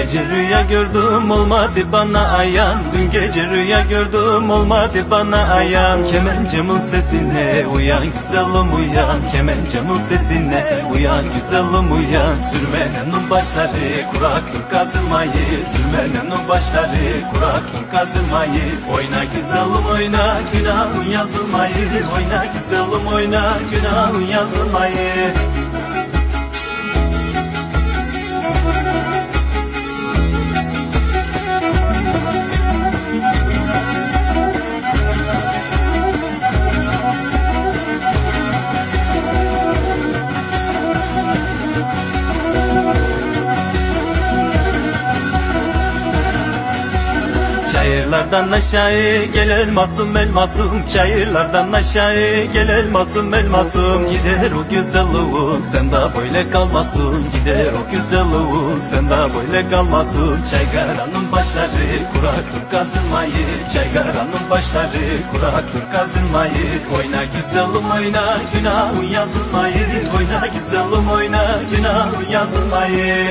gece rüya gördüm olmadı bana ayan. Dün gece rüya gördüm olmadı bana ayan. Kemencamın sesine uyan güzelim uyan. Kemencamın sesine uyan güzelim uyan. Sürmenenin başları kuraktır kazılmayı. Sürmenenin başları kuraktır kazılmayı. Oyna güzelim oyna günahın yazılmayı. Oyna güzelim oyna günahın yazılmayı. Çayırlardan aşağı gel elmasım elmasım. Çayırlardan aşağı gel elmasım elmasım. Gider o güzelliğin sen daha böyle kalmasın. Gider o güzelliğin sen daha böyle kalmasın. Çaygaranın başları kuraktır kazılmayı. Çaygaranın başları kuraktır kazılmayı. Oyna güzelim oyna günahın yazılmayı. Oyna güzelim oyna günahın yazılmayı.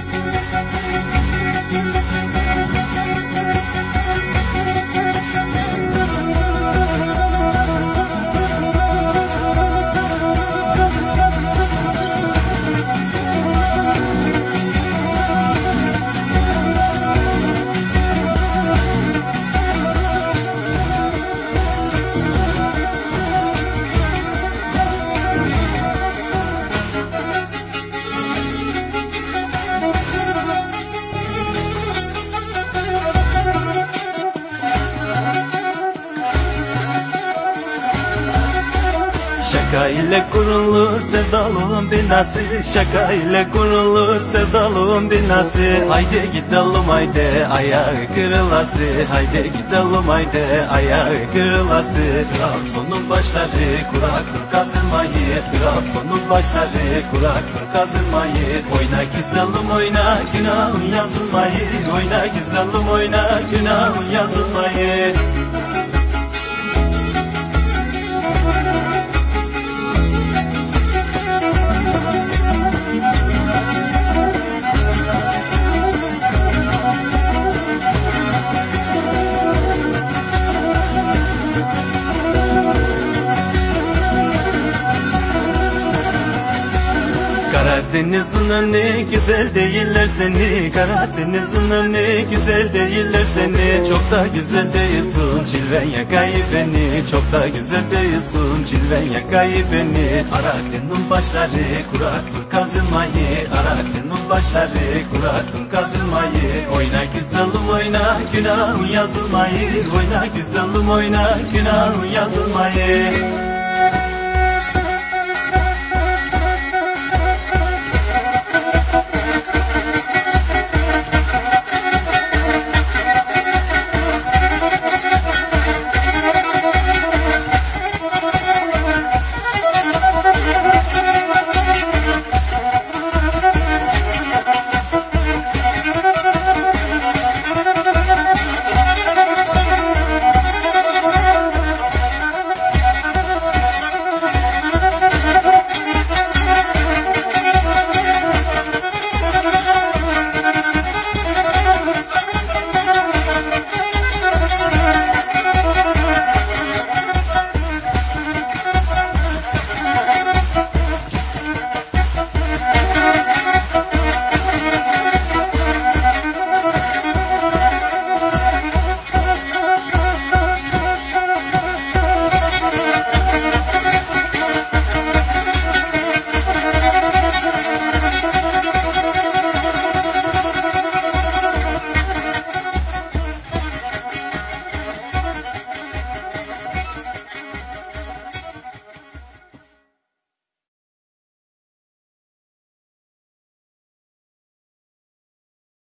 Şaka ile kurulur sevdalığın binası. Şaka ile kurulur sevdalığın binası. Haydi gidelim haydi ayağı kırılası. Haydi gidelim haydi ayağı kırılası. Trabzon'un başları kuraktır kazılmayı. Trabzon'un başları kuraktır kazılmayı. Oyna güzelim oyna günahın yazılmayı. Oyna güzelim oyna günahın yazılmayı. Karadeniz'in önü güzel değiller seni. Karadeniz'in önü güzel değiller seni. Çok da güzel değilsin cilven yakayı beni. Çok da güzel değilsin cilven yakayı beni. Araklının başları kuraktır kazılmayı. Araklının başları kuraktır kazılmayı. Oyna güzelim oyna günahın yazılmayı. Oyna güzelim oyna günahın yazılmayı.